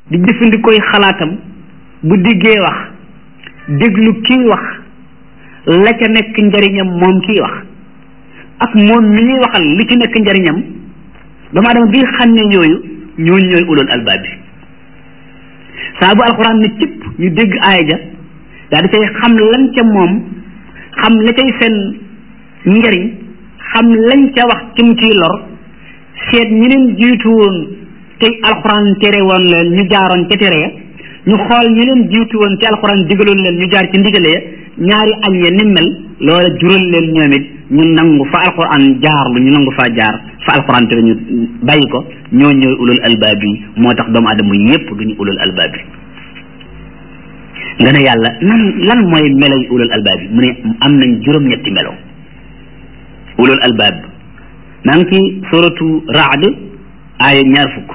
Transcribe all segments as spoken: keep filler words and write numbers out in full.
di jëfandikooy xalaatam bu diggee wax déglu kii wax la ca nekk njariñam moom kii wax ak moom mi ñuy waxal li ci nekk njariñam doomu aadama bi xam ne yooyu ñooñu ñooy ulul albaab bi saa bu alxuraan ne cëpp ñu dégg aaya ja daal di cay xam lan ca moom xam la cay seen njariñ xam lañ ca wax kim ciy lor seet ñi leen jiitu woon tey alxuraan tere woon leen ñu jaaroon ca tere ya ñu xool ñi leen jiitu woon te alxuraan digaloon leen ñu jaar ci ndigale ya ñaari añ ya ni mel loola jural leen ñoom it ñu nangu fa alxuraan jaar lu ñu nangu faa jaar fa alxuraan tere ñu bàyyi ko ñoo ñooy ulul albaab yi moo tax doomu aadama yépp duñu ulul albaab yi nga ne yàlla nan lan mooy meloy ulul albaab yi mu ne am nañ juróom-ñetti melo ulul albaab maa ngi ci suratu raad aaya ñaar fukk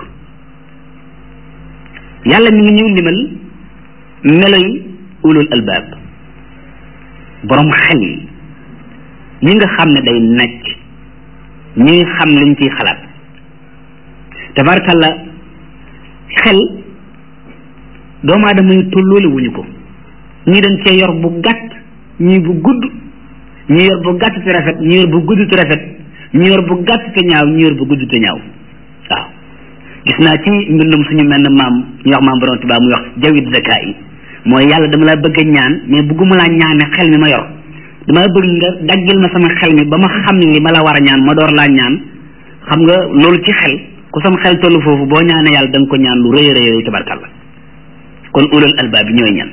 yàlla mi ngi ñuy limal meloy ulul albaab borom xel yi ñi nga xam ne day necc ñi nga xam liñ ciy xalaat tabarkalla xel doomu aadama yi tolloole wuñu ko ñii dañ cee yor bu gàtt ñii bu gudd ñi yor bu gàtt te rafet ñi yor bu gudd te rafet ñi yor bu gàtt te ñaaw ñi yor bu gudd te ñaaw waaw gis naa ci mbindum suñu mel ne maam ñu wax maam borom Tuubaa muy wax jawit zaka yi mooy yàlla dama la bëgg a ñaan mais bëgguma laa ñaane xel mi ma yor dama bëgg nga daggil ma sama xel mi ba ma xam li ma la war a ñaan ma door laa ñaan xam nga loolu ci xel ku sama xel tollu foofu boo ñaane yàlla da nga ko ñaan lu rëy rëy rëy tabarkalla kon ulul albaab bi ñooy ñan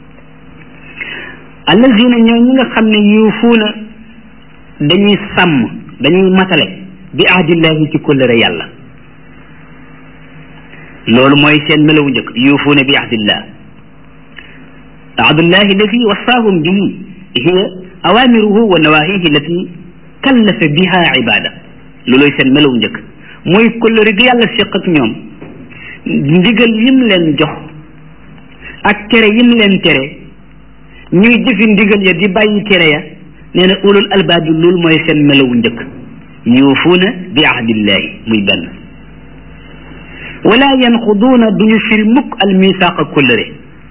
allazina ñooy ñi nga xam ne yuufuuna dañuy sàmm dañuy matale bi ahdillahi ci kóllëre yàlla loolu mooy seen melawu njëkk yuufuuna bi ahdillah ahdullahi allati wasaahum bihi hiya awamiruhu wa nawahihi allati kallafa biha ibada looloy seen melawu njëkk mooy kóllëre gi yàlla séq ak ñoom ndigal yim leen jox ak tere yim leen tere ñuy jëfi ndigal ya di bàyyi tere ya nee na ulul albaab bi loolu mooy seen melawu njëkk yuufuuna bi ahdillahi muy benn wala yanquduuna duñu firi mukk al misaaqa kóllëre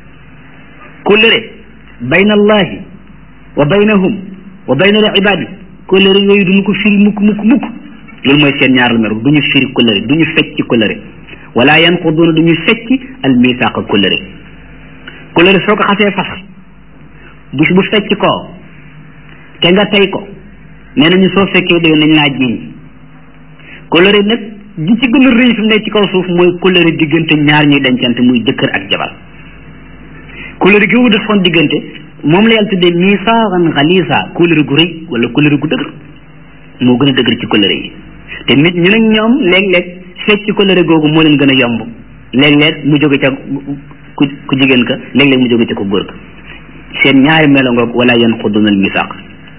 kóllëre bayna allahi wa baynahum wa bayna al ibaadi kóllëre yooyu duñu ko firi mukk mukk mukk loolu mooy seen ñaar la duñu firi kóllëre duñu fecc kóllëre wala yanquduuna duñu fecc al misaaqa kóllëre kóllëre soo ko xasee fas bis bu fecc koo te nga tey ko nee nañu soo fekkee dee nañ laa jiiñ kóllëre nag ji ci gën a rëy fi mu nekk ci kaw suuf mooy kóllëre diggante ñaar ñuy dencante muy jëkkër ak jabar kóllëre gi mu defoon diggante moom la yàlla tuddee miisaaxan xaliisa kóllëre gu rëy wala kóllëre gu dëgër moo gën a dëgër ci kóllëre yi te nit ñu nag ñoom léeg-léeg fecc ci kóllëre googu moo leen gën a yomb léeg-léeg mu jóge ca ku ku jigéen ka léeg-léeg mu jóge ca ko góor ka seen ñaari melo ngoog wala yanquduna al misaaq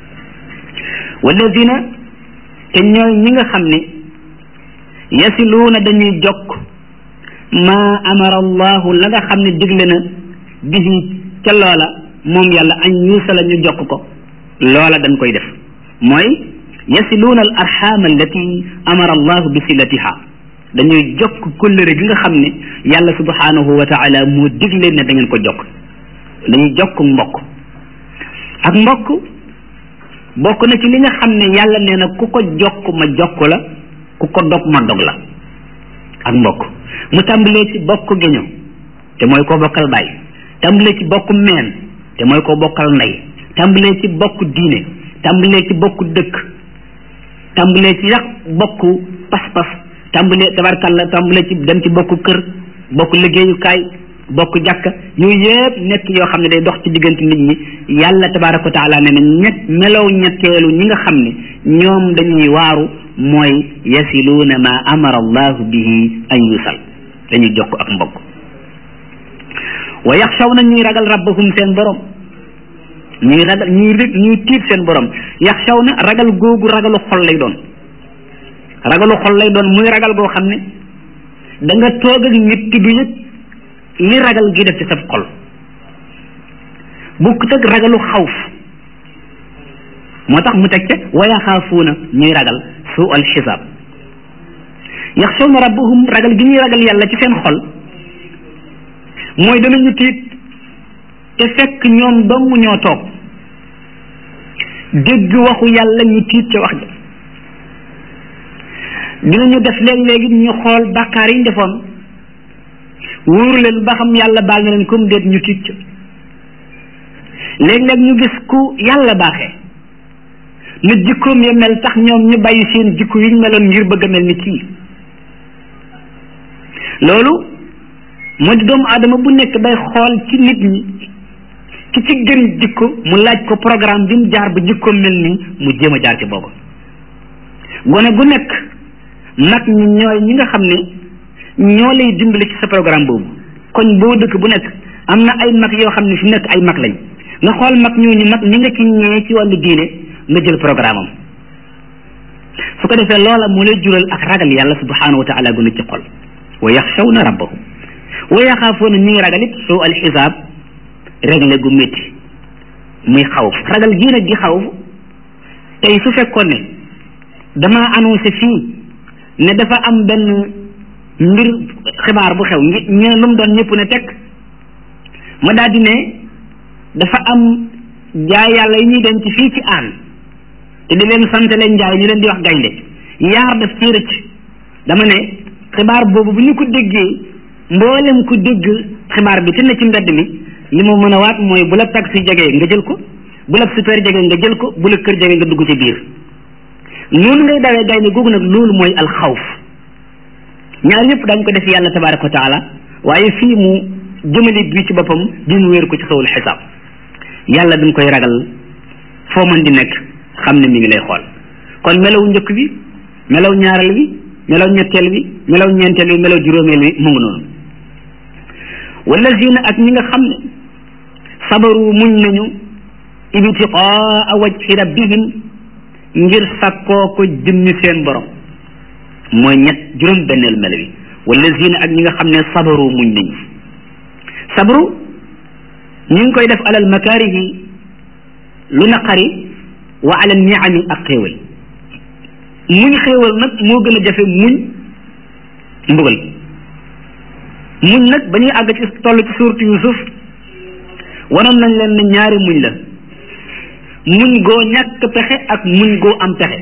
walladina te ñooy ñi nga xam ne yasiluuna dañuy jokk maa amara allahu la nga xam ne digle na bihi ca loola moom yàlla añ yuusala ñu jokk ko loola dañ koy def mooy yasiluuna al arxaam allati amara allahu bi silatiha dañuy jokk kóllëre gi nga xam ne yàlla subhanahu wa taala moo digle ne da ngeen ko jokk dañuy jokk mbokk ak mbokk bokk na ci li nga xam ne yàlla nee na ku ko jokk ma jokk la ku ko dog ma dog la ak mbokk mu tàmbalee ci bokk géño te mooy koo bokkal baay tàmbalee ci bokk meen te mooy koo bokkal ndey tàmbalee ci bokk diine tàmbalee ci bokk dëkk tàmbalee ci yàq bokk pas-pas tàmbalee tabarkalla tàmbalee ci dem ci bokk kër bokk liggéeyukaay bokk jàkka yooyu yëpp nekk yoo xam ne day dox ci diggante nit ñi yàlla tabaraka wa taala ne na ñett melow ñetteelu ñi nga xam ne ñoom dañuy waaru mooy yasiluuna ma amara allahu bihi an yusal dañuy jokk ak mbokk wa yaxshawna ñuy ragal rabbahum seen borom ñuy ragal ñuy ñuy tiit seen borom yaxshawna ragal googu ragalu xol lay doon ragalu xol lay doon muy ragal goo xam ne da nga toog ak nit ki du yëg li ragal gi def ci sa xol bukkut ak ragalu xawf moo tax mu teg ca wa yaxaafuuna ñuy ragal suu al xisaab yaxshawna rabbahum ragal gi ñuy ragal yàlla ci seen xol mooy danañu tiit te fekk ñoom dong ñoo toog dégg waxu yàlla ñu tiit ca wax ja dinañu def léeg-léegi ñu xool bàkkaar yi ñu defoon wóoru leen ba xam yàlla baal na leen comme déet ñu tiit ca léeg-léeg ñu gis ku yàlla baaxee na jikkoom ya mel tax ñoom ñu bàyyi seen jikko yi ñu meloon ngir bëgg a mel ni kii loolu moo di doomu aadama bu nekk day xool ci nit ñi ki ci gën jikko mu laaj ko programme bi mu jaar ba jikkoom mel nii mu jéem a jaar ci boobu gone gu nekk mag ñi ñooy ñi nga xam ne ñoo lay dimbali ci sa programme boobu koñ boo dëkk bu nekk am na ay mag yoo xam ne fi nekk ay mag lañ nga xool mag ñooñu mag ñi nga ci ñee ci wàllu diine nga jël programme am su ko defee loola moo lay jural ak ragal yàlla subhanahu wa taala gu ne ci xol wa yaxshawna rabbahum wa yaxaafoona ñi ngi ragal it suu al xisaab réglé gu métti muy xawf ragal gii nag di xawf tey su fekkoon ne dama annoncé fii ne dafa am benn mbir xibaar bu xew ngi ñu lu mu doon ñëpp ne teg ma daal di ne dafa am jaay yàlla yi ñuy denc fii ci aan te di leen sant leen njaay ñu leen di wax gaynde yaar daf ci rëcc dama ne xibaar boobu bu ñu ko déggee mboolem ku dégg xibaar bi te ne ci mbedd mi li ma mën a waat mooy bu la taxi jegee nga jël ko bu la super jegee nga jël ko bu la kër jegee nga dugg ci biir noonu ngay dawee gaynde googu nag loolu mooy alxawf ñaar yëpp dañ ko def yàlla tabaraka wa taala waaye fii mu jëmale bi ci boppam bi mu wéer ko ci xawul xisaab yàlla dañ koy ragal foo mën di nekk xam ne mi ngi lay xool kon melaw njëkk bi melaw ñaareel bi melaw ñetteel bi melaw ñeenteel bi melaw juróomeel bi mu ngi noonu wallazina ak ñi nga xam ne sabaru muñ nañu ibtiqaa wajhi rabbihim ngir sakkoo ko jëmmi seen borom mooy ñett juróom benneel melo bi wallazina ak ñi nga xam ne sabaru muñ nañu sabru ñu ngi koy def alal makaarihi lu naqari wa alal niami ak xéewal muñ xéewal nag moo gën a jafe muñ mbugal muñ nag ba ñuy àgg ci toll ci suurtu Yuusuf wanoon nañ leen ne ñaari muñ la muñ goo ñàkk pexe ak muñ goo am pexe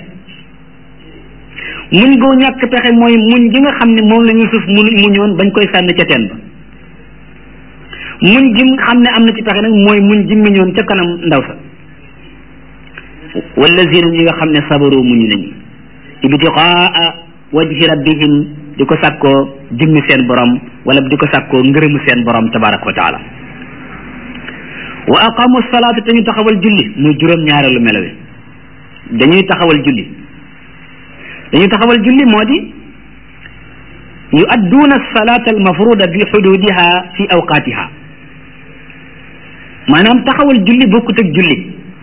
muñ goo ñàkk pexe mooy muñ gi nga xam ne moom la Yuusuf mu muñoon bañ koy sànni ca teen ba muñ gi xam ne am na ci pexe nag mooy muñ gi muñoon ca kanam ndaw sa wallazina ñi nga xam ne sabaru muñ nañu ibtiqaa wajhi rabbihim di ko sàkkoo jëmmi seen borom wala di ko sàkkoo ngërëmu seen borom tabaraka wa taala wa aqamu salaata te ñu taxawal julli muy juróom ñaareelu melo wi dañuy taxawal julli dañuy taxawal julli moo di yuadduuna salaata almafruda bi xududiha fi awqaatiha maanaam taxawal julli bokkut ak julli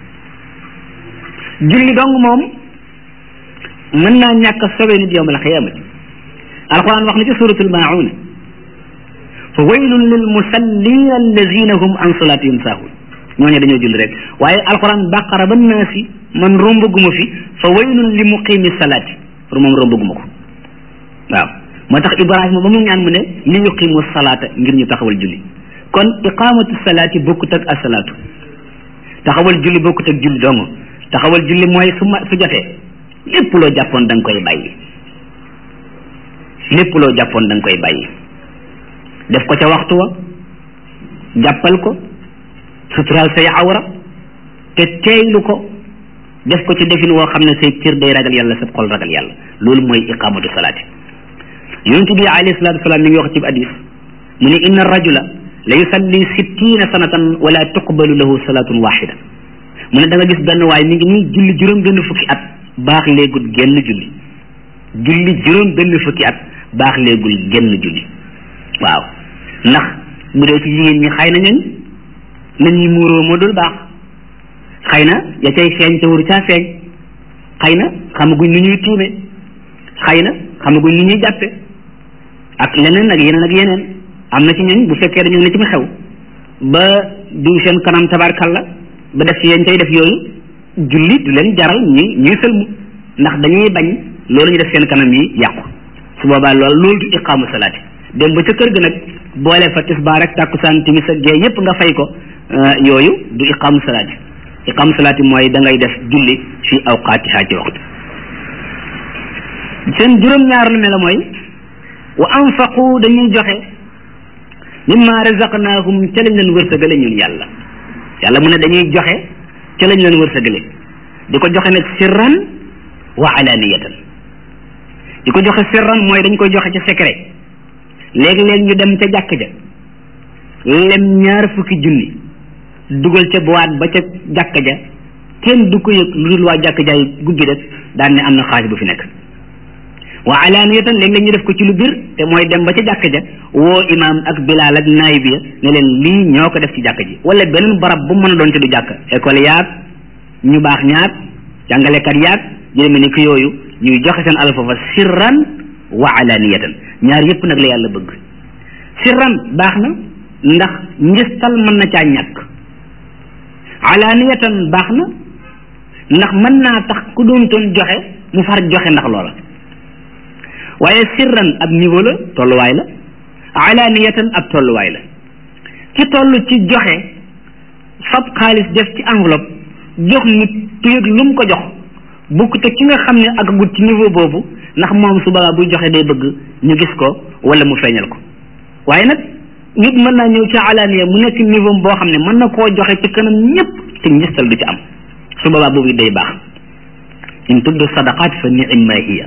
julli dong moom mën naa ñàkk a sobe nit yawmal qiyaamati alquran wax na ci suratul maa'un fa waylun lil musallina allazina hum an salatihim saahun ñooñu dañoo julli rek waaye alquran baqara ba naasi man rombaguma fi fa waylun li muqimi salaati pour moom rombaguma ko waaw moo tax ibrahima ba mu ñaan mu ne li yuqimu salaata ngir ñu taxawal julli kon iqamatu salaati bokkut ak asalaatu taxawal julli bokkut ak julli dong taxawal julli mooy su ma su jotee lépp loo jàppoon da nga koy bàyyi lépp loo jàppoon da nga koy bàyyi def ko ca waxtu wa jàppal ko suturaal say awra te teeylu ko def ko ci defin woo xam ne say cër day ragal yàlla sa xol ragal yàlla loolu mooy iqamatu salaati yonent bi alayhi salatu wasalaam mi ngi wax ci hadis mu ne inna rajula la yusalli sittina sanatan wala tuqbalu lahu salatun waxida mu ne da nga gis benn waay mi ngi nii julli juróom benn fukki at baax léegul genn julli julli juróom benn fukki at baax léegul genn julli waaw ndax bu dee ci jigéen ñi xëy na ñooñ nañuy muuroo moo dul baax xëy na ya cay feeñ te waru caa feeñ xëy na xamaguñ nu ñuy tiime xëy na xamaguñ nu ñuy jàppe ak leneen ak yeneen ak yeneen am na ci ñooñ bu fekkee dañoo ne ci mu xew ba diw seen kanam tabarkalla ba def yéen cay def yooyu julli du leen jaral ñi ñuy sëlmu ndax dañuy bañ loolu ñu def seen kanam yi yàqu su boobaa loolu loolu du iqaamu salaati dem ba ca kër ga nag boole fa tisbaar rek tàkkusaan timis ak gee yépp nga fay ko yooyu du iqaamu salaati iqaamu salaati mooy da ngay def julli fi awqaatiha ci waxtu. seen juróom-ñaar lu mel mooy wa anfaqu dañuy joxe mimma razaqnaahum ca lañ leen wërsëgale ñun yàlla yàlla mu ne dañuy joxe ca lañ leen wërsëgale di ko joxe nag sirran wa alaniyatan di ko joxe sirran mooy dañ koy joxe ca secret léegi-léeg ñu dem ca jàkk ja lem ñaar fukki junni dugal ca boîte ba ca jàkk ja kenn du ko yëg lu dul waa jàkk jaay gubbi rek daan ne am na xaalis bu fi nekk wa alaniyatan léegi-léeg ñu def ko ci lu biir te mooy dem ba ca jàkk ja woo imaam ak bilaal ak naayib ya ne leen lii ñoo ko def ci jàkk ji wala beneen barab bu mën a doon te du jàkk école yaag ñu baax ñaag jàngalekat yaag jërëmi ni ki yooyu ñuy joxe seen alal foofa sirran wa alaniyatan ñaar yëpp nag la yàlla bëgg sirran baax na ndax njistal mën na caa ñàkk alaniyatan baax na ndax mën naa tax ku doon toon joxe mu far joxe ndax loola waaye sirran ab niveau la tolluwaay la alaniyatan ab tolluwaay la ci toll ci joxe fab xaalis def ci enveloppe jox nit tuyëg lu mu ko jox bukk te ki nga xam ne ak gut ci niveau boobu ndax moom su boobaa buy joxe day bëgg ñu gis ko wala mu feeñal ko waaye nag nit mën naa ñëw ci alaniya mu nekk niveau boo xam ne mën na koo joxe ci kanam ñëpp te ngistal du ci am su boobaa boobu day baax in tuddu sadaqaat fa ni'ma hiya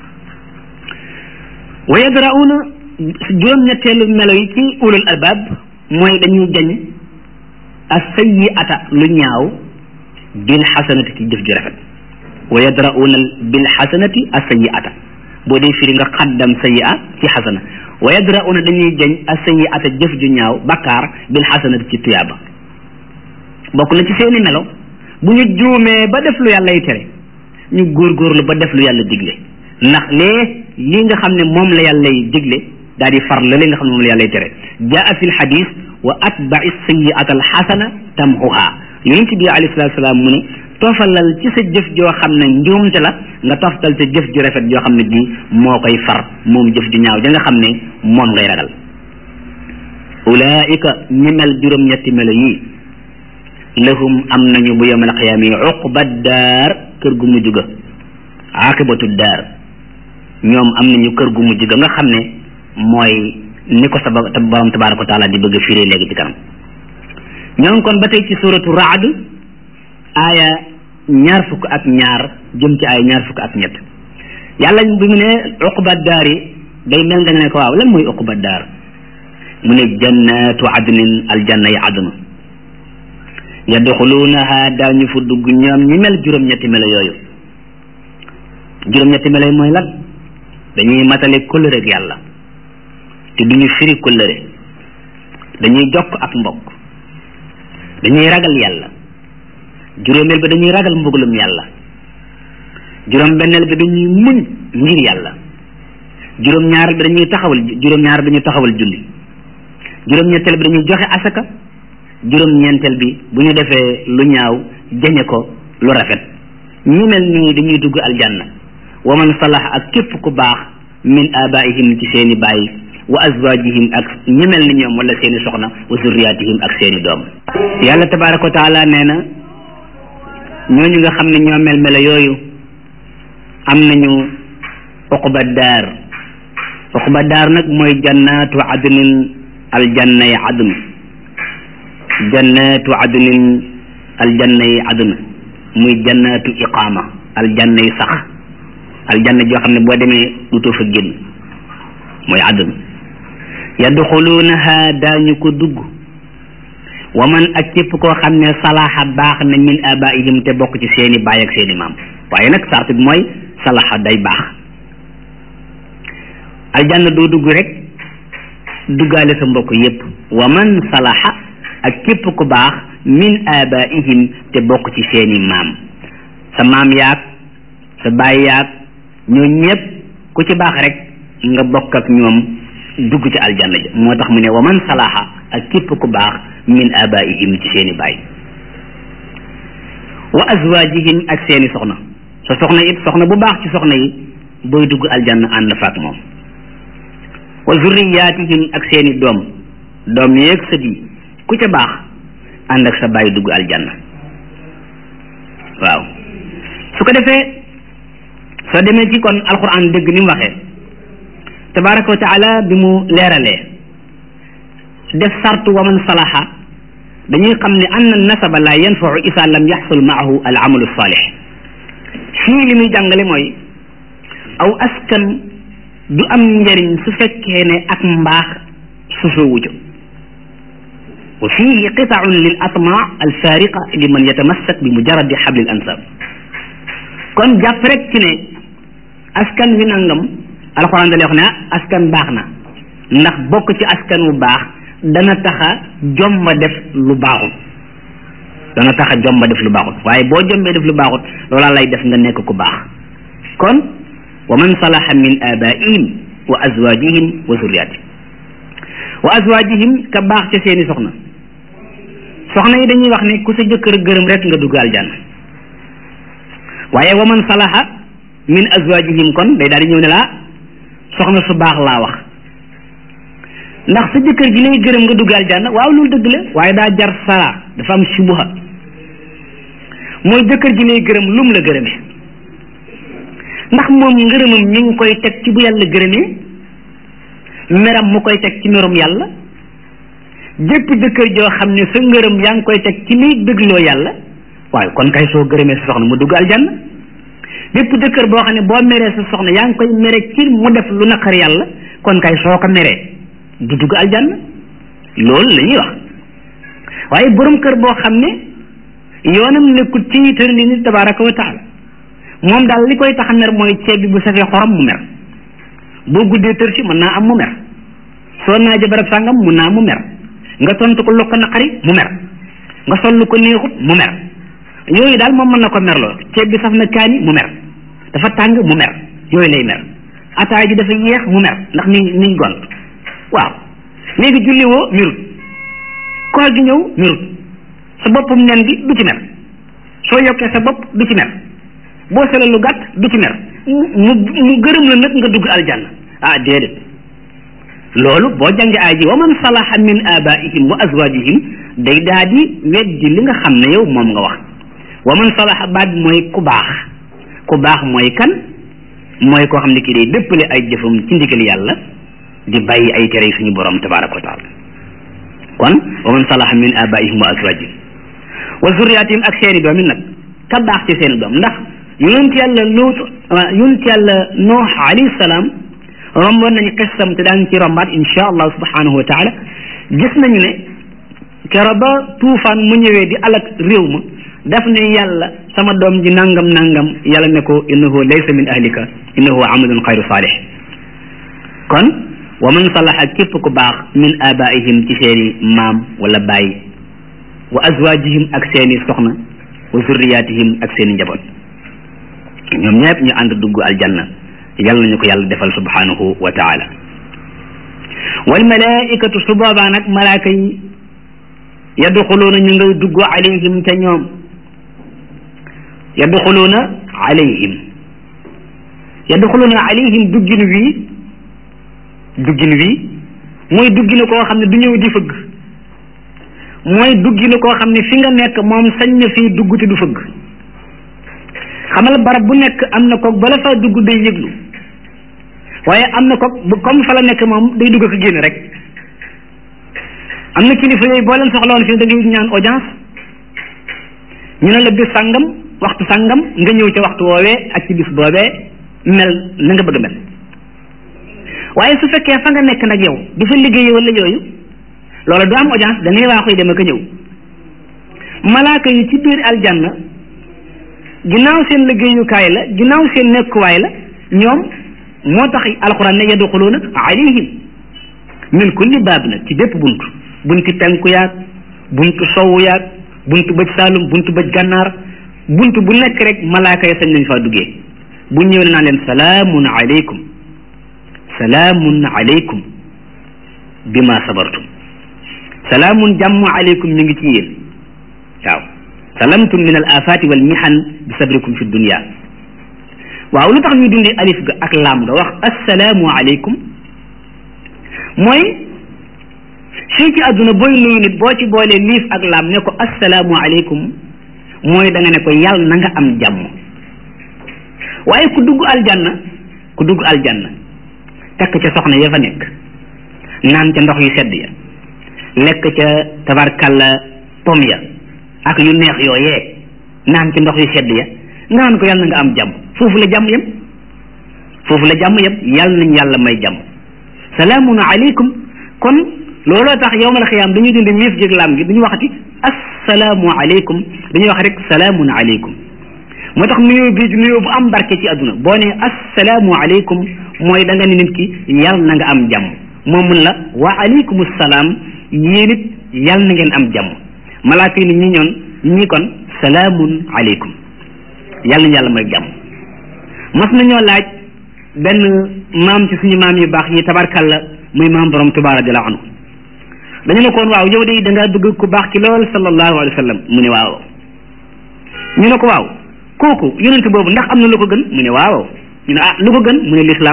wa yadra'una juróom-ñetteelu melo yi ci ulul albab mooy dañuy jañ as-sayyi'ata lu ñaaw bil xasanati ci jëf ju rafet wa yadra'una bil xasanati as-sayyi'ata boo dee firi nga xaddam sayyi'a ci xasana wa yadra'una dañuy jañ as-sayyi'ata jëf ju ñaaw bakkaar bil xasanati ci tuyaaba bokk na ci seeni melo bu ñu juumee ba def lu yàlla yi tere ñu góorgóorlu ba def lu yàlla digle ndax lee li nga xam ne moom la yàlla yi digle daal di far la li nga xam ne moom la yàlla yi tere jaa fi lxadis wa atba'i sayyi'ata alxasana tamhuha yonent bi alayhi salaatu salaam mu ne tofalal ci sa jëf joo xam ne njuumte la nga toftal sa jëf ju rafet joo xam ne ji moo koy far moom jëf ju ñaaw ja nga xam ne moom ngay ragal ulaika ñi mel juróom-ñetti melo yii lahum am nañu bu yawmal qiyaama yi uqba daar kër gu mujj ga aqibatu daar ñoom am nañu kër gu mujj ga nga xam ne mooy ni ko sa borom tabaaraka wa taala di bëgg a firee léegi ci kanam ñoo ngi kon ba tey ci suratu raad aaya ñaar fukk ak ñaar jëm ci aaya ñaar fukk ak ñett yàlla bi mu ne uqba daar yi day mel nga ne ko waaw lan mooy uqba daar mu ne jannatu adnin aljanna yi aduna yadxuluunaha daañu fa dugg ñoom ñi mel juróom-ñetti melo yooyu juróom-ñetti melo yi mooy lan dañuy matale kóllëre ak yàlla te duñu firi kóllëre dañuy jokk ak mbokk dañuy ragal yàlla juróomeel ba dañuy ragal mbugalum yàlla juróom-benneel bi dañuy muñ ngir yàlla juróom-ñaar bi dañuy taxawal juróom-ñaar bi dañuy taxawal julli juróom-ñetteel bi dañuy joxe asaka juróom-ñeenteel bi bu ñu defee lu ñaaw jañe ko lu rafet ñi mel nii dañuy dugg aljanna wa man salax ak képp ku baax min abaihim ci seeni baay wa azwajihim ak ñi mel ni ñoom wala seeni soxna wa zurriyatihim ak seeni doom yàlla tabaraka wa taala nee na ñooñu nga xam ne ñoo mel melo yooyu am nañu uqba daar uqba daar nag mooy jannatu adnin aljanna yi adn jannatu adnin aljanna yi adn muy jannatu iqaama aljanna yi sax aljanna joo xam ne boo demee dutoo fa génn mooy adn yadxuluunaha daañu ko dugg wa man ak képp koo xam ne salaha baax na min abaihim te bokk ci seeni baay ak seeni maam waaye nag sart bi mooy salaha day baax aljanna doo dugg rek duggaale sa mbokk yépp wa man salaha ak képp ku baax min abaihim te bokk ci seeni maam sa maam yaag sa baay yaag ñoo ñëpp ku ci baax rek nga bokk ak ñoom dugg ci aljanna ja moo tax mu ne wa man salaha ak képp ku baax min abaihim ci seeni baay wa azwajihim ak seeni soxna sa soxna it soxna bu baax ci soxna yi booy dugg aljanna ànd fa ak moom wa zurriyatihim ak seeni doom doom yeeg sët yi ku ca baax ànd ak sa bàyyi dugg aljanna waaw su ko defee soo demee ci kon alquran dëgg ni mu waxee tabaraka wa taala bi mu leeralee def sartu wa man salaha dañuy xam ne anna nasaba la yanfau isa lam yaxsul maahu al amalu salih fii li muy jàngale mooy aw askan du am njëriñ su fekkee ne ak mbaax susoowu co wa fihi qita'un lil atma' al fariqa liman yatamassak bi mujarradi habli al ansab kon jàpp rek ci ne askan wi nangam alxuraan da lay wax ne askan baax na ndax bokk ci askan wu baax dana taxa jomba def lu baaxut dana taxa jomba def lu baaxut waaye boo jombee def lu baaxut loola lay def nga nekk ku baax kon wa man salaha min abaihim wa azwajihim wa zurriyatihim wa azwajihim ka baax ca seeni soxna soxna yi dañuy wax ne ku sa jëkkër gërëm rek nga dugg aljanna waaye wa man salaha min azwajihim kon day daal di ñëw ne laa soxna su baax laa wax ndax sa jëkkër gi lay gërëm nga dugg aljanna waaw loolu dëgg la waaye daa jar sara dafa am subuha mooy jëkkër gi lay gërëm lum la gërëmee ndax moom ngërëmam ñu ngi koy teg ci bu yàlla gërëmee meram mu koy teg ci merum yàlla jëpp jëkkër joo xam ne sa ngërëm yaa ngi koy teg ci liy dëgloo yàlla waaye kon kay soo gërëmee sa soxna mu dugg aljanna bépp jëkkër boo xam ne boo meree sa soxna yaa ngi koy mere ci mu def lu naqar yàlla kon kay soo ko meree du dugg aljanna loolu la ñuy wax waaye borom kër boo xam ne yoonam nekkul ci tër li ni tabaraka wa taala moom daal li koy tax a mer mooy ceeb bi bu safee xorom mu mer boo guddee tër si mën naa am mu mer soo naaje barab sàngam mun naa mu mer nga tontu ko lu ko naqari mu mer nga sol lu ko neexut mu mer yooyu daal moom mën na ko merloo ceeb bi saf na kaani mu mer dafa tàng mu mer yooyu lay mer ataay ji dafa yéex mu mer ndax ni niñ gont waaw léegi julli woo mirut koor gi ñëw mirut sa boppum nen gi du ci mer soo yokkee sa bopp du ci mer boo sela lu gàtt du ci mer mu mu gërëm la nag nga dugg aljanna ah déedéet loolu boo jànge aay ji wa man salaha min abaihim wa azwajihim day daa di weddi li nga xam ne yow moom nga wax wa man salaha baat bi mooy ku baax ku baax mooy kan mooy koo xam ne kii day dëppale ay jëfam ci ndigal yàlla di bàyyi ay tere suñu borom tabaraka wa taala kon wa man salaha min abaihim wa azwajihim wa zurriyatihim ak seeni doom yi nag ka baax ci seeni doom ndax yonent yàlla luut yonent yàlla noox alayhi salaam romboon nañu xissam te daan ci rombaat insha allah subhanahu wa taala gis nañu ne kero ba tuufaan mu ñëwee di alak réew ma daf ne yàlla sama doom ji nangam nangam yàlla ne ko innahu laysa min ahlika innahu amalun xayru saalih kon wa man salaha képp ku baax min abaihim ci seeni maam wala baay wa azwajihim ak seeni soxna wa zurriyatihim ak seeni njaboot ñoom ñëpp ñu ànd dugg aljanna yàlla nañu ko yàlla defal subhanahu wa taala wal malaikatu su boobaa nag malaaka yi yadxuluuna ñu ngay dugg alayhim ca ñoom yadxuluuna alayhim yadxuluuna alayhim duggin wii duggin wii mooy dugginu koo xam ne du ñëw di fëgg mooy dugginu koo xam ne fi nga nekk moom sañ na fii dugg te du fëgg xamal barab bu nekk am na koog bala faa dugg day yëglu waaye am na koog bu comme fa la nekk moom day dugg ak génn rek am na kilifa yooyu boo leen soxla woon fii da ngay ñaan audience ñu ne la bis sàngam waxtu sàngam nga ñëw ca waxtu woowee ak ci bis boobee mel na nga bëgg a mel waaye su fekkee fa nga nekk nag yow di fa liggéey wala yooyu loolu du am audience da ngay waaxuy dem ak a ñëw malaaka yi ci biir aljanna ginnaaw seen liggéeyukaay la ginnaaw seen nekkuwaay la ñoom moo tax alquran ne yadxuluuna alayhim min kulli baab nag ci bépp bunt bunti penku yaag buntu sowu yaag buntu bëj saalum buntu bëj gànnaar buntu bu nekk rek malaaka ya sañ nañ faa duggee bu ñëwee naa leen salaamun alaykum salaamun alaykum bima sabartum salaamun jàmm alaykum mi ngi ci yéen waaw salamtum min al afati wal mihan bi sabrikum fi dunia waaw lu tax ñuy dindi alif ga ak laam ga wax assalaamu alaykum mooy fii ci àdduna booy nuyu nit boo ci boolee liif ak laam ne ko assalaamu aleykum mooy da nga ne ko yàlla na nga am jàmm. waaye ku dugg aljanna ku dugg aljanna tekk ca soxna ya fa nekk naan ca ndox yu sedd ya lekk ca tabarkalla pom ya ak yu neex yooyee naan ca ndox yu sedd ya nga naan ko yàlla na nga am jàmm foofu la jàmm yem foofu la jàmm yem yàlla nañ yàlla may jàmm salaamun aleykum kon looloo tax yawmal xiyaam dañuy dindi miif jég laam gi duñu waxati assalaamu aleykum dañuy wax rek salaamun aleykum moo tax nuyoo bi nuyoo bu am barke ci àdduna boo ne assalaamu aleykum mooy da nga ne nit ki yàlla na nga am jàmm moom mun la wa aleykum salaam yéen it yàlla na ngeen am jàmm malaaka yi ni ñi ñoon ñi kon salaamun aleykum yàlla na yàlla may jàmm mas nañoo laaj benn maam ci suñu maam yu baax yi tabarkalla muy maam borom Tuubaa radiyallaahu anhu dañu ne koon waaw yow de da ngaa bëgg ku baax ci lool sallallahu alayhi wa sallam mu ne waaw ñu ne ko waaw kooku yonent boobu ndax am na lu ko gën mu ne waaw ñu ne ah lu ko gën mu ne lislaam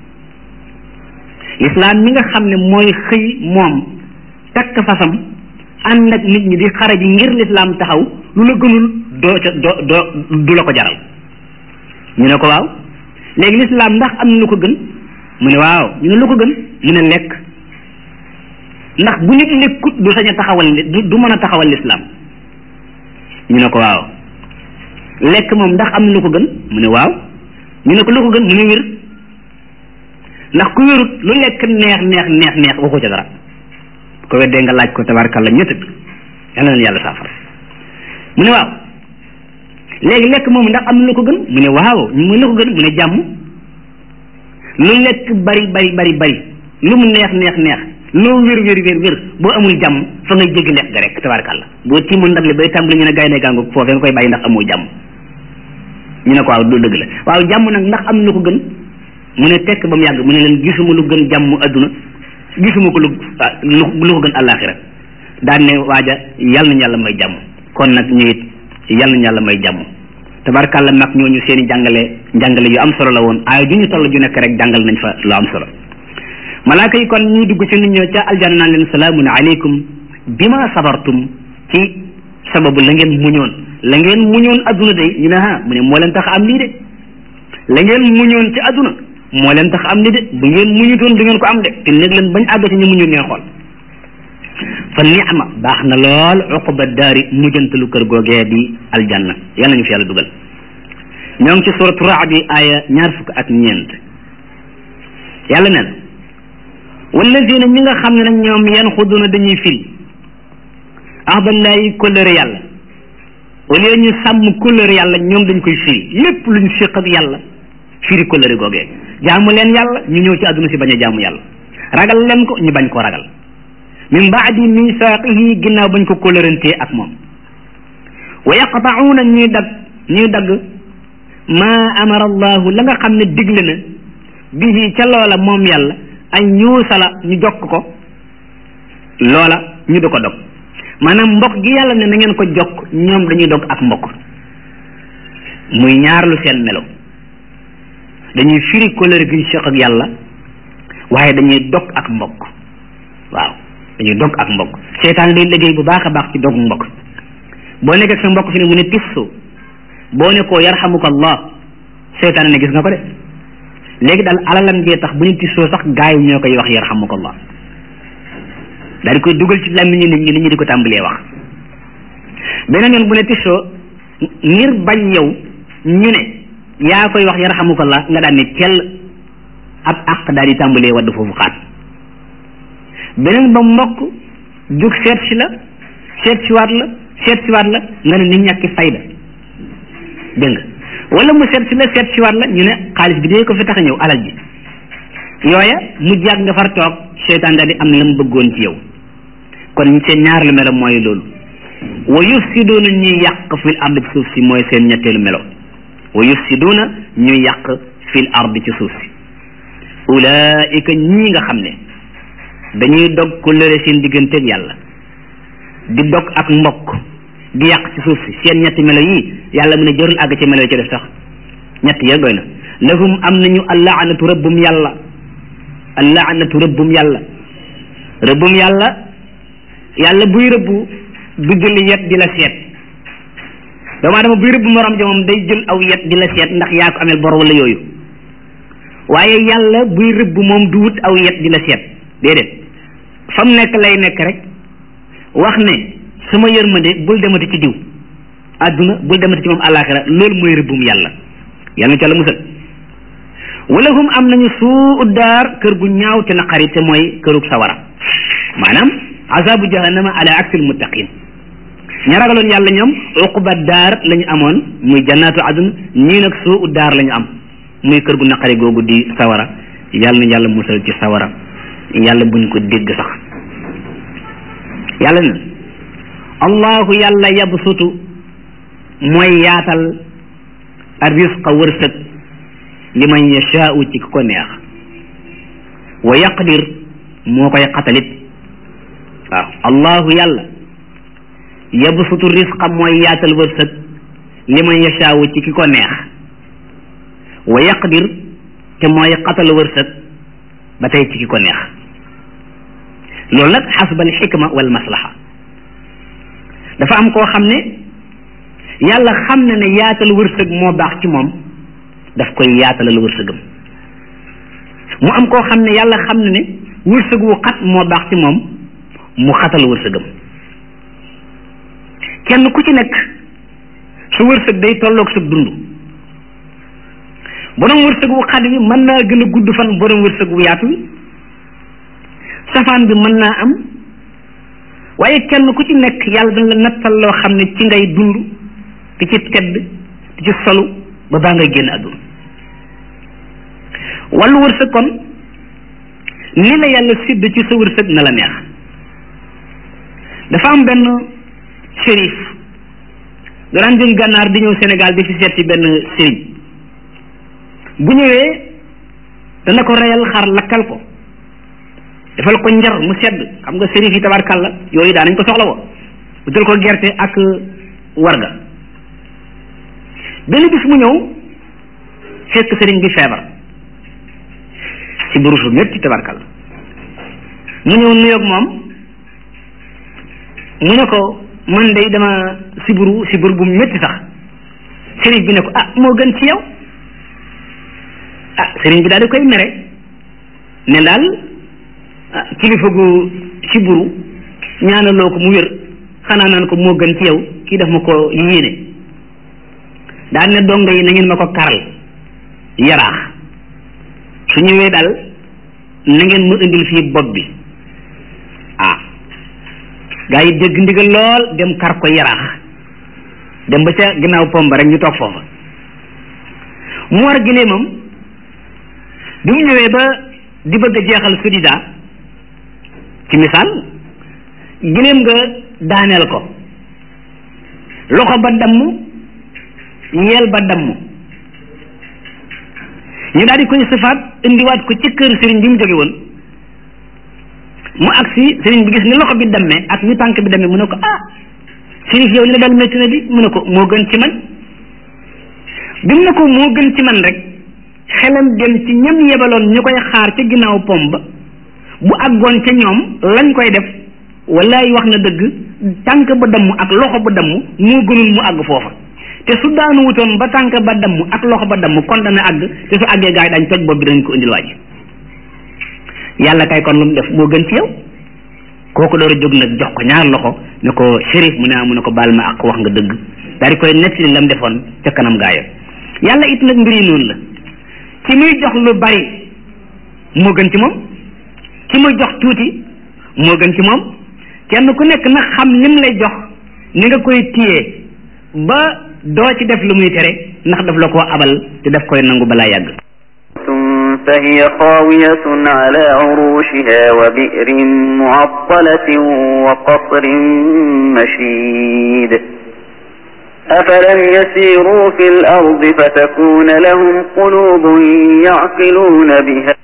lislaam mi nga xam ne mooy xëy moom takk fasam ànd ak nit ñi di xare ji ngir lislaam taxaw lu la gënul doo ca doo doo du la ko jaral ñu ne ko waaw léegi lislaam ndax am na lu ko gën mu ne waaw ñu ne lu ko gën mu ne lekk ndax bu nit lekkut du sañ a taxawal du du mën a taxawal lislaam ñu ne ko waaw lekk moom ndax am na lu ko gën mu ne waaw ñu ne ko lu ko gën mu ne wér ndax ku wérut lu lekk neex neex neex neex waxu ca dara ko weddee nga laaj ko tabarkalla ñett bi yàlla na yàlla saafara mu ne waaw léegi lekk moom ndax am na lu ko gën mu ne waaw ñu mu lu ko gën mu ne jàmm lu lekk bari bari bari bari lu mu neex neex neex loo wér wér wér wér boo amul jàmm fa ngay jéggi lekk ga rek tabarkalla boo tiimoon ndab li bay tàmbali ñu ne gaynde gàngu foofee nga koy bàyyi ndax amoo jàmm ñu ne ko waaw du dëgg la waaw jàmm nag ndax am na lu ko gën mu ne tekk ba mu yàgg mu ne leen gisuma lu gën jàmm adduna gisuma ko lu lu ko gën àllaaxira daan ne waaja yàlla nañu yàlla may jàmm kon nag ñu it yàlla nañu yàlla may jàmm tabarkalla mag ñooñu seen i jàngale jàngale yu am solo la woon ay ju ñu toll ju nekk rek jàngal nañ fa lu am solo malaaka yi kon ñuy dugg ci nit ñoo ca aljanna naan leen salaamun aleykum bi ma sabartum ci sababu la ngeen muñoon la ngeen muñoon adduna day ñu ne ah mu ne moo leen tax am lii de la ngeen muñoon ci adduna moo leen tax am lii de bu ngeen muñutoon du ngeen ko am de te néeg leen bañ àgg ci ñu muñoon ngeen xool fa ni'ma baax na lool uqba daari mujjantalu kër googee di aljanna yal nañu fi yàlla dugal ñoo ngi ci suratu Ra'd bi aaya ñaar fukk ak ñeent yàlla ne na wallazina ñi nga xam ne nag ñoom yanxuduna dañuy firi ahdallahi kóllëre yàlla au lieu ñu sàmm kóllëre yàlla ñoom dañ koy firi lépp luñ séq ak yàlla firi kóllëre googee jaamu leen yàlla ñu ñëw ci àdduna si bañ a jaamu yàlla ragal leen ko ñu bañ koo ragal min baadi misaaqihi ginnaaw bañ ko kóllërantee ak moom wa yaqta'uuna ñuy dagg ñuy dagg maa amara allahu la nga xam ne digle na bihi ca loola moom yàlla ay ñuusala ñu jokk ko loola ñu du ko dog maanaam mbokk gi yàlla ne na ngeen ko jokk ñoom dañuy dog ak mbokk muy ñaar lu seen melo dañuy firi kóllëre gi ñu séq ak yàlla waaye dañuy dog ak mbokk waaw dañuy dog ak mbokk seytaan day liggéey bu baax a baax ci dog mbokk boo nekk ak sa mbokk fi ne mu ne tissoo boo ne koo yarhamuka allah seytaan ne gis nga ko de léegi daal alalam jee tax bu ñu tissoo sax gaay ñoo koy wax yarhamuka allah daal di koy dugal ci làmmiñu nit ñi nit ñi di ko tàmbalee wax beneen yoon bu ne tissoo ngir bañ yow ñu ne yaa koy wax yarhamuka allah nga daan ne kell ab àq daal di tàmbalee wadd foofu xaat beneen ba mbokk jug seet si la seet si waat la seet si waat la nga ne ni ñàkki fayda dégg nga wala mu seet si la seet si waat la ñu ne xaalis bi dee ko fi tax a ñëw alal ji yooya mu jàgg nga far toog seytaan daal di am la mu bëggoon ci yow kon seen ñaar lu melo mooy loolu wa yufsiduuna ñuy yàq fil ardi ci suuf si mooy seen ñetteelu melo wa yufsiduuna ñuy yàq fil ardi ci suuf si ulaika ñii nga xam ne dañuy dog kóllëre seen digganteeg yàlla di dog ak mbokk di yàq ci suuf si seen ñetti melo yii yàlla mu ne jërul àgg ci melo yi ci def sax ñett ya doy na lahum am nañu allaanatu rabbum yàlla allaanatu rabbum yàlla rëbbum yàlla yàlla buy rëbbu du jël yet di la seet doomu aadama buy rëbb morom ja moom day jël aw yet di la seet ndax yaa ko amel bor wala yooyu waaye yàlla buy rëbb moom du wut aw yet di la seet déedéet fa mu nekk lay nekk rek wax ne sama yërmande bul demati ci diw àdduna bul demati ci moom àllaaxira loolu mooy rëbbum yàlla yàlla na ci yàlla musal walahum am nañu suu daar kër gu ñaaw te naqari te mooy kërug sawara maanaam azabu jahannama ala aksil muttaqin ña ragaloon yàlla ñoom uquba daar la ñu amoon muy jannaatu adun ñii nag suu daar la ñu am muy kër gu naqari googu di sawara yàlla na yàlla musal ci sawara yàlla buñ ko dégg sax yàlla na allahu yàlla yabsutu mooy yaatal arrisqa wërsëg li man yashaau ci ku ko neex wa yaqdir moo koy xatalit waaw allahu yàlla yabsutu risqa mooy yaatal wërsëg li man yashaau ci ki ko neex wa yaqdir te mooy xatal wërsëg ba tey ci ki ko neex loolu nag xasbal xikma wal maslaha dafa am koo xam ne yàlla xam na ne yaatal wërsëg moo baax ci moom daf koy yaatalal wërsëgam mu am koo xam ne yàlla xam na ne wërsëg wu xat moo baax ci moom mu xatal wërsëgam kenn ku ci nekk su wërsëg day tolloog sa dund borom wërsëg wu xat wi mën naa gën a gudd fan borom wërsëg wu yaatu wi safaan bi mën naa am waaye kenn ku ci nekk yàlla dana la nattal loo xam ne ci ngay dund di ci tedd di ci solu ba baa ngay génn àdduna wàllu wërsëg kon ni la yàlla sidd ci sa wërsëg na la neex dafa am benn shérif daan jóge gànnaar di ñëw Sénégal di fi seet ci benn sëriñ bu ñëwee dana ko reyal xar lakkal ko defal ko njar mu sedd xam nga shérif yi tabarkàlla yooyu daan nañ ko soxla woo bu jël ko gerte ak warga benn bis mu ñëw fekk sëriñ bi feebar ci burusu métti tabarkal mu ñëw nuyoog moom mu ne ko man day dama siburu siburu bu métti sax sëriñ bi ne ko ah moo gën ci yow ah sëriñ bi daal di koy mere ne daal ah kilifa gu siburu ñaanaloo ko mu wér xanaa naan ko moo gën ci yow kii daf ma ko yéene daal ne dongo yi na ngeen ma ko karal yaraax su ñëwee daal na ngeen mu indil fii bopp bi ah gaa yi dégg ndigal lool dem kar ko yaraax dem ba ca ginnaaw pomba rek ñu toog foofa mu war a gileemam bi mu ñëwee ba di bëgg a jeexal sudida ci misaal gileem nga daaneel ko loxo ba damm yeel ba damm ñu daal di koy sifaat indiwaat ko ci kër sëriñ bi mu jóge woon mu agsi sëriñ bi gis ni loxo bi dammee ak ni tànk bi dammee mu ne ko ah sëriñ yow li la dal métti na di mu ne ko moo gën ci man bi mu ne ko moo gën ci man rek xelam dem ci ñam yebaloon ñu koy xaar ca ginnaaw pom ba bu àggoon ca ñoom lañ koy def wallaay wax na dëgg tànk ba damm ak loxo ba damm moo gënul mu àgg foofa te su daanu wutoon ba tànk ba damm ak loxo ba damm kon dana àgg te su àggee gaa yi dañ toj bopp bi dañ ko indil waaj yàlla kay kon lu mu def moo gën ci yow kooku door a jóg nag jox ko ñaar loxo ne ko shérif mu ne ah mu ne ko baal ma ak wax nga dëgg daal di koy nettali lam defoon ca kanam gaa yi yàlla it nag mbir yi noonu la ki muy jox lu bari moo gën ci moom ki muy jox tuuti moo gën ci moom kenn ku nekk nag xam lim lay jox ni nga koy téye ba doo ci def lu muy tere ndax daf la koo abal te daf koy nangu balaa yàgg فهي خاوية على عروشها وبئر معطلة وقصر مشيد أفلم يسيروا في الأرض فتكون لهم قلوب يعقلون بها